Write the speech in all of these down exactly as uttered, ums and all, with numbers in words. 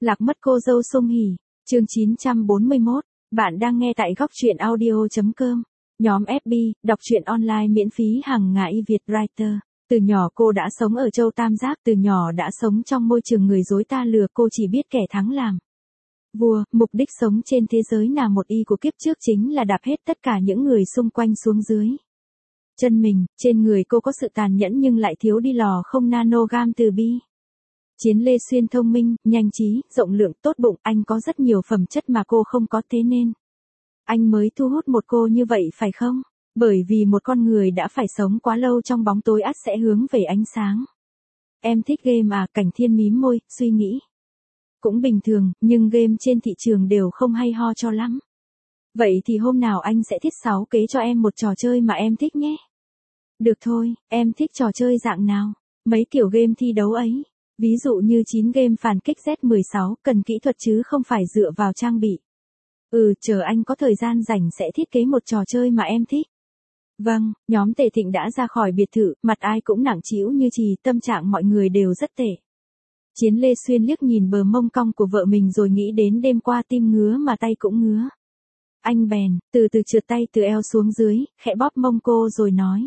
Lạc mất cô dâu Sung Hỉ, chương chín trăm bốn mươi mốt, bạn đang nghe tại góc truyện audio chấm com. Nhóm ép bê, đọc truyện online miễn phí hàng ngày Việt Writer. Từ nhỏ cô đã sống ở châu Tam Giác, từ nhỏ đã sống trong môi trường người dối ta lừa, cô chỉ biết kẻ thắng làm vua, mục đích sống trên thế giới nào một y của kiếp trước chính là đạp hết tất cả những người xung quanh xuống dưới chân mình. Trên người cô có sự tàn nhẫn nhưng lại thiếu đi lò không nanogam từ bi. Chiến Lê Xuyên thông minh, nhanh trí, rộng lượng, tốt bụng, anh có rất nhiều phẩm chất mà cô không có, thế nên anh mới thu hút một cô như vậy phải không? Bởi vì một con người đã phải sống quá lâu trong bóng tối ắt sẽ hướng về ánh sáng. Em thích game à? Cảnh Thiên mím môi, suy nghĩ. Cũng bình thường, nhưng game trên thị trường đều không hay ho cho lắm. Vậy thì hôm nào anh sẽ thiết sáu kế cho em một trò chơi mà em thích nhé. Được thôi, em thích trò chơi dạng nào? Mấy kiểu game thi đấu ấy. Ví dụ như chín game phản kích Z mười sáu, cần kỹ thuật chứ không phải dựa vào trang bị. Ừ, chờ anh có thời gian rảnh sẽ thiết kế một trò chơi mà em thích. Vâng, nhóm Tề Thịnh đã ra khỏi biệt thự, mặt ai cũng nặng trĩu như chì, tâm trạng mọi người đều rất tệ. Chiến Lê Xuyên liếc nhìn bờ mông cong của vợ mình rồi nghĩ đến đêm qua tim ngứa mà tay cũng ngứa. Anh bèn, từ từ trượt tay từ eo xuống dưới, khẽ bóp mông cô rồi nói.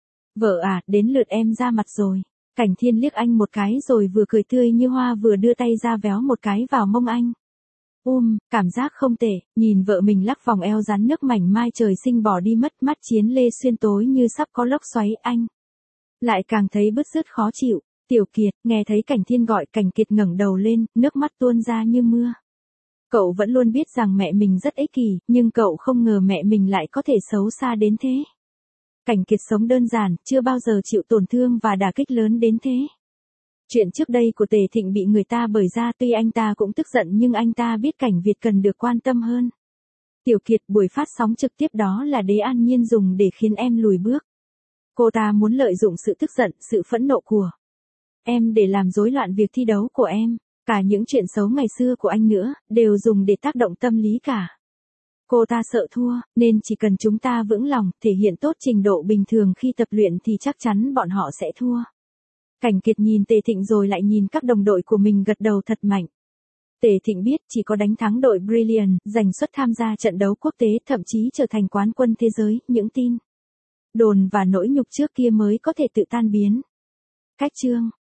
Vợ à, đến lượt em ra mặt rồi. Cảnh Thiên liếc anh một cái rồi vừa cười tươi như hoa vừa đưa tay ra véo một cái vào mông anh. Um, cảm giác không tệ, nhìn vợ mình lắc vòng eo rắn nước mảnh mai trời sinh bỏ đi mất, mắt Chiến Lê Xuyên tối như sắp có lốc xoáy, anh lại càng thấy bứt rứt khó chịu. Tiểu Kiệt, nghe thấy Cảnh Thiên gọi, Cảnh Kiệt ngẩng đầu lên, nước mắt tuôn ra như mưa. Cậu vẫn luôn biết rằng mẹ mình rất ích kỷ, nhưng cậu không ngờ mẹ mình lại có thể xấu xa đến thế. Cảnh Kiệt sống đơn giản, chưa bao giờ chịu tổn thương và đả kích lớn đến thế. Chuyện trước đây của Tề Thịnh bị người ta bời ra, tuy anh ta cũng tức giận nhưng anh ta biết Cảnh Việt cần được quan tâm hơn. Tiểu Kiệt, buổi phát sóng trực tiếp đó là Đế An Nhiên dùng để khiến em lùi bước. Cô ta muốn lợi dụng sự tức giận, sự phẫn nộ của em để làm rối loạn việc thi đấu của em. Cả những chuyện xấu ngày xưa của anh nữa, đều dùng để tác động tâm lý cả. Cô ta sợ thua, nên chỉ cần chúng ta vững lòng, thể hiện tốt trình độ bình thường khi tập luyện thì chắc chắn bọn họ sẽ thua. Cảnh Kiệt nhìn Tề Thịnh rồi lại nhìn các đồng đội của mình gật đầu thật mạnh. Tề Thịnh biết chỉ có đánh thắng đội Brilliant, giành suất tham gia trận đấu quốc tế, thậm chí trở thành quán quân thế giới, những tin đồn và nỗi nhục trước kia mới có thể tự tan biến. Cách chương